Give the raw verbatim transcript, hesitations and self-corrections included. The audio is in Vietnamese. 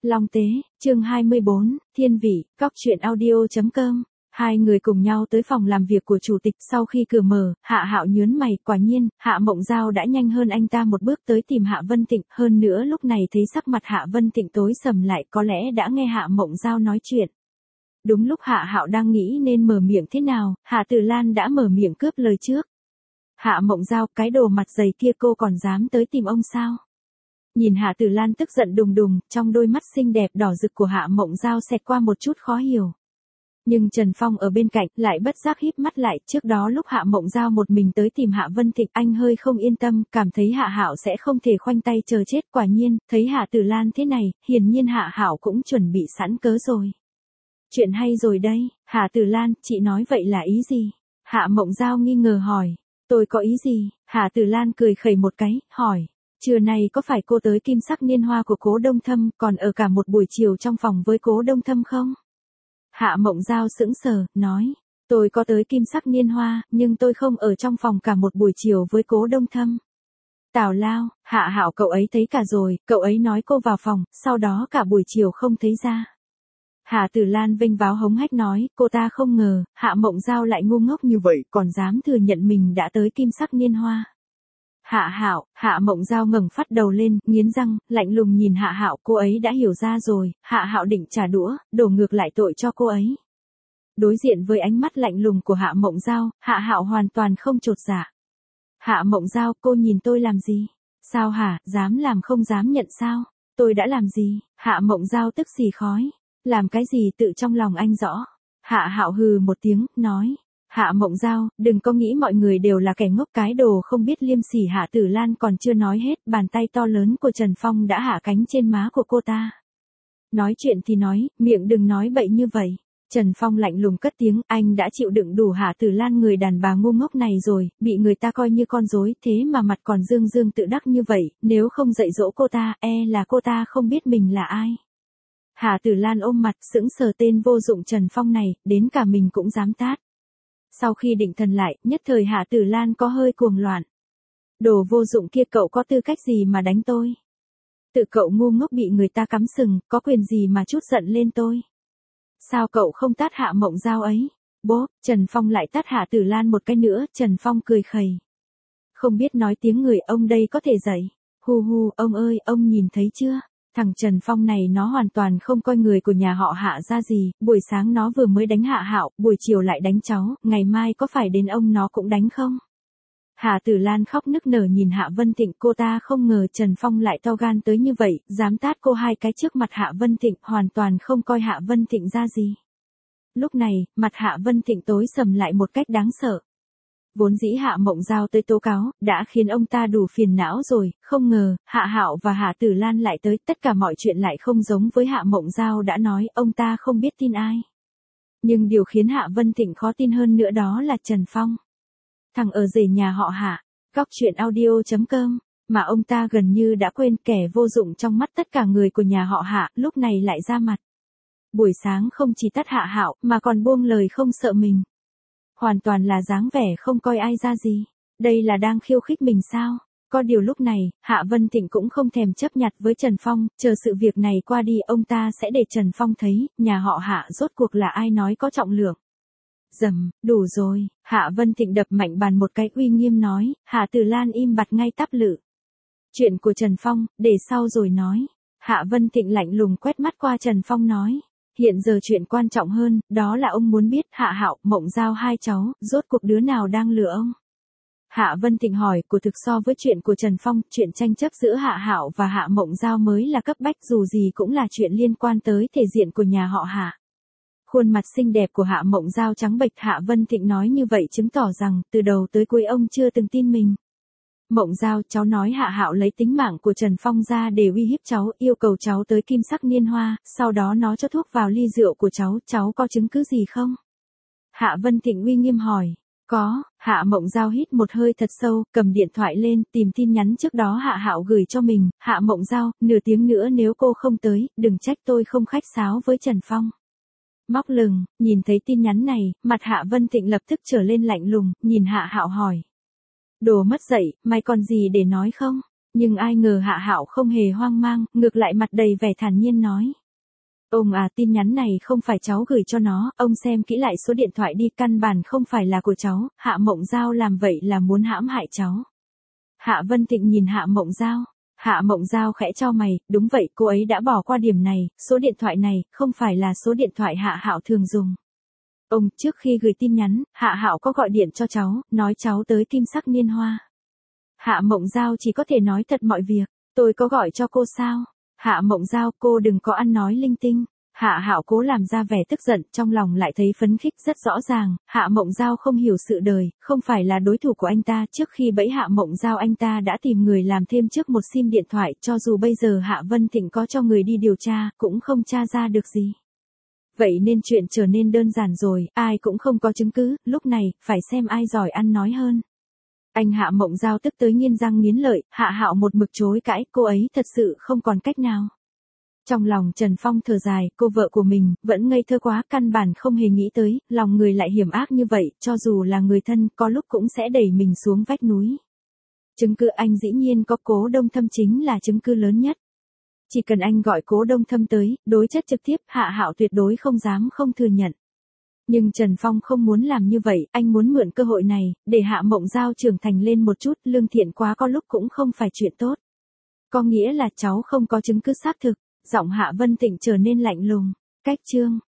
Long Tế, chương hai mươi bốn, Thiên Vị, Cóc Truyện Audio chấm com. Hai người cùng nhau tới phòng làm việc của chủ tịch, sau khi cửa mở, Hạ Hạo nhớn mày, quả nhiên, Hạ Mộng Giao đã nhanh hơn anh ta một bước tới tìm Hạ Vân Tịnh, hơn nữa lúc này thấy sắc mặt Hạ Vân Tịnh tối sầm lại, có lẽ đã nghe Hạ Mộng Giao nói chuyện. Đúng lúc Hạ Hạo đang nghĩ nên mở miệng thế nào, Hạ Tử Lan đã mở miệng cướp lời trước. Hạ Mộng Giao, cái đồ mặt dày kia cô còn dám tới tìm ông sao? Nhìn Hạ Tử Lan tức giận đùng đùng, trong đôi mắt xinh đẹp đỏ rực của Hạ Mộng Giao xẹt qua một chút khó hiểu. Nhưng Trần Phong ở bên cạnh lại bất giác híp mắt lại, trước đó lúc Hạ Mộng Giao một mình tới tìm Hạ Vân Tịnh, anh hơi không yên tâm, cảm thấy Hạ Hạo sẽ không thể khoanh tay chờ chết, quả nhiên, thấy Hạ Tử Lan thế này, hiển nhiên Hạ Hạo cũng chuẩn bị sẵn cớ rồi. Chuyện hay rồi đây, Hạ Tử Lan, chị nói vậy là ý gì? Hạ Mộng Giao nghi ngờ hỏi. Tôi có ý gì? Hạ Tử Lan cười khẩy một cái, hỏi. Trưa nay có phải cô tới Kim Sắc Niên Hoa của Cố Đông Thâm, còn ở cả một buổi chiều trong phòng với Cố Đông Thâm không? Hạ Mộng Giao sững sờ, nói. Tôi có tới Kim Sắc Niên Hoa, nhưng tôi không ở trong phòng cả một buổi chiều với Cố Đông Thâm. Tào lao, Hạ Hạo cậu ấy thấy cả rồi, cậu ấy nói cô vào phòng, sau đó cả buổi chiều không thấy ra. Hạ Tử Lan vênh váo hống hách nói, cô ta không ngờ, Hạ Mộng Giao lại ngu ngốc như vậy, còn dám thừa nhận mình đã tới Kim Sắc Niên Hoa. Hạ Hạo, Hạ Mộng Giao ngẩng phát đầu lên, nghiến răng, lạnh lùng nhìn Hạ Hạo, cô ấy đã hiểu ra rồi, Hạ Hạo định trả đũa, đổ ngược lại tội cho cô ấy. Đối diện với ánh mắt lạnh lùng của Hạ Mộng Giao, Hạ Hạo hoàn toàn không chột dạ. Hạ Mộng Giao, cô nhìn tôi làm gì? Sao hả, dám làm không dám nhận sao? Tôi đã làm gì? Hạ Mộng Giao tức xì khói. Làm cái gì tự trong lòng anh rõ. Hạ Hạo hừ một tiếng, nói. Hạ Mộng Giao, đừng có nghĩ mọi người đều là kẻ ngốc, cái đồ không biết liêm sỉ. Hạ Tử Lan còn chưa nói hết, bàn tay to lớn của Trần Phong đã hạ cánh trên má của cô ta. Nói chuyện thì nói, miệng đừng nói bậy như vậy. Trần Phong lạnh lùng cất tiếng, anh đã chịu đựng đủ Hạ Tử Lan người đàn bà ngu ngốc này rồi, bị người ta coi như con rối, thế mà mặt còn dương dương tự đắc như vậy, nếu không dạy dỗ cô ta, e là cô ta không biết mình là ai. Hạ Tử Lan ôm mặt, sững sờ, tên vô dụng Trần Phong này, đến cả mình cũng dám tát. Sau khi định thần lại, nhất thời Hạ Tử Lan có hơi cuồng loạn. Đồ vô dụng kia, cậu có tư cách gì mà đánh tôi? Tự cậu ngu ngốc bị người ta cắm sừng, có quyền gì mà trút giận lên tôi? Sao cậu không tát Hạ Mộng Giao ấy? Bố, Trần Phong lại tát Hạ Tử Lan một cái nữa, Trần Phong cười khẩy. Không biết nói tiếng người, ông đây có thể dạy. Hu hu, ông ơi, ông nhìn thấy chưa? Thằng Trần Phong này nó hoàn toàn không coi người của nhà họ Hạ ra gì, buổi sáng nó vừa mới đánh Hạ Hạo, buổi chiều lại đánh cháu, ngày mai có phải đến ông nó cũng đánh không? Hạ Tử Lan khóc nức nở nhìn Hạ Vân Tịnh, cô ta không ngờ Trần Phong lại to gan tới như vậy, dám tát cô hai cái trước mặt Hạ Vân Tịnh, hoàn toàn không coi Hạ Vân Tịnh ra gì. Lúc này, mặt Hạ Vân Tịnh tối sầm lại một cách đáng sợ. Vốn dĩ Hạ Mộng Giao tới tố cáo, đã khiến ông ta đủ phiền não rồi, không ngờ, Hạ Hạo và Hạ Tử Lan lại tới, tất cả mọi chuyện lại không giống với Hạ Mộng Giao đã nói, ông ta không biết tin ai. Nhưng điều khiến Hạ Vân Tịnh khó tin hơn nữa đó là Trần Phong. Thằng ở rể nhà họ Hạ, Cóc Truyện Audio chấm com, mà ông ta gần như đã quên, kẻ vô dụng trong mắt tất cả người của nhà họ Hạ, lúc này lại ra mặt. Buổi sáng không chỉ tát Hạ Hạo, mà còn buông lời không sợ mình. Hoàn toàn là dáng vẻ không coi ai ra gì. Đây là đang khiêu khích mình sao? Có điều lúc này, Hạ Vân Tịnh cũng không thèm chấp nhặt với Trần Phong, chờ sự việc này qua đi ông ta sẽ để Trần Phong thấy, nhà họ Hạ rốt cuộc là ai nói có trọng lượng. Dầm, đủ rồi, Hạ Vân Tịnh đập mạnh bàn một cái uy nghiêm nói, Hạ Tử Lan im bặt ngay tắp lự. Chuyện của Trần Phong, để sau rồi nói. Hạ Vân Tịnh lạnh lùng quét mắt qua Trần Phong nói. Hiện giờ chuyện quan trọng hơn, đó là ông muốn biết Hạ Hạo, Mộng Giao hai cháu, rốt cuộc đứa nào đang lừa ông? Hạ Vân Tịnh hỏi, của thực so với chuyện của Trần Phong, chuyện tranh chấp giữa Hạ Hạo và Hạ Mộng Giao mới là cấp bách, dù gì cũng là chuyện liên quan tới thể diện của nhà họ Hạ. Khuôn mặt xinh đẹp của Hạ Mộng Giao trắng bệch, Hạ Vân Tịnh nói như vậy chứng tỏ rằng, từ đầu tới cuối ông chưa từng tin mình. Mộng Giao, cháu nói Hạ Hạo lấy tính mạng của Trần Phong ra để uy hiếp cháu, yêu cầu cháu tới Kim Sắc Niên Hoa, sau đó nó cho thuốc vào ly rượu của cháu, cháu có chứng cứ gì không? Hạ Vân Tịnh uy nghiêm hỏi. Có, Hạ Mộng Giao hít một hơi thật sâu, cầm điện thoại lên, tìm tin nhắn trước đó Hạ Hạo gửi cho mình. Hạ Mộng Giao, nửa tiếng nữa nếu cô không tới, đừng trách tôi không khách sáo với Trần Phong. Móc lừng, nhìn thấy tin nhắn này, mặt Hạ Vân Tịnh lập tức trở lên lạnh lùng, nhìn Hạ Hạo hỏi. Đồ mất dạy, mày còn gì để nói không? Nhưng ai ngờ Hạ Hạo không hề hoang mang, ngược lại mặt đầy vẻ thản nhiên nói. Ông à, tin nhắn này không phải cháu gửi cho nó, ông xem kỹ lại số điện thoại đi, căn bản không phải là của cháu, Hạ Mộng Giao làm vậy là muốn hãm hại cháu. Hạ Vân Tịnh nhìn Hạ Mộng Giao. Hạ Mộng Giao khẽ chau mày, đúng vậy, cô ấy đã bỏ qua điểm này, số điện thoại này không phải là số điện thoại Hạ Hạo thường dùng. Ông, trước khi gửi tin nhắn, Hạ Hạo có gọi điện cho cháu, nói cháu tới Kim Sắc Niên Hoa. Hạ Mộng Giao chỉ có thể nói thật mọi việc, tôi có gọi cho cô sao? Hạ Mộng Giao, cô đừng có ăn nói linh tinh. Hạ Hạo cố làm ra vẻ tức giận, trong lòng lại thấy phấn khích rất rõ ràng, Hạ Mộng Giao không hiểu sự đời, không phải là đối thủ của anh ta, trước khi bẫy Hạ Mộng Giao anh ta đã tìm người làm thêm trước một sim điện thoại, cho dù bây giờ Hạ Vân Thịnh có cho người đi điều tra, cũng không tra ra được gì. Vậy nên chuyện trở nên đơn giản rồi, ai cũng không có chứng cứ, lúc này, phải xem ai giỏi ăn nói hơn. Anh Hạ Mộng Giao tức tới nghiến răng nghiến lợi, Hạ Hạo một mực chối cãi, cô ấy thật sự không còn cách nào. Trong lòng Trần Phong thở dài, cô vợ của mình, vẫn ngây thơ quá, căn bản không hề nghĩ tới, lòng người lại hiểm ác như vậy, cho dù là người thân, có lúc cũng sẽ đẩy mình xuống vách núi. Chứng cứ anh dĩ nhiên có, Cố Đông Thâm chính là chứng cứ lớn nhất. Chỉ cần anh gọi Cố Đông Thâm tới, đối chất trực tiếp, Hạ Hạo tuyệt đối không dám không thừa nhận. Nhưng Trần Phong không muốn làm như vậy, anh muốn mượn cơ hội này, để Hạ Mộng Giao trưởng thành lên một chút, lương thiện quá có lúc cũng không phải chuyện tốt. Có nghĩa là cháu không có chứng cứ xác thực, giọng Hạ Vân Tịnh trở nên lạnh lùng. Cách chương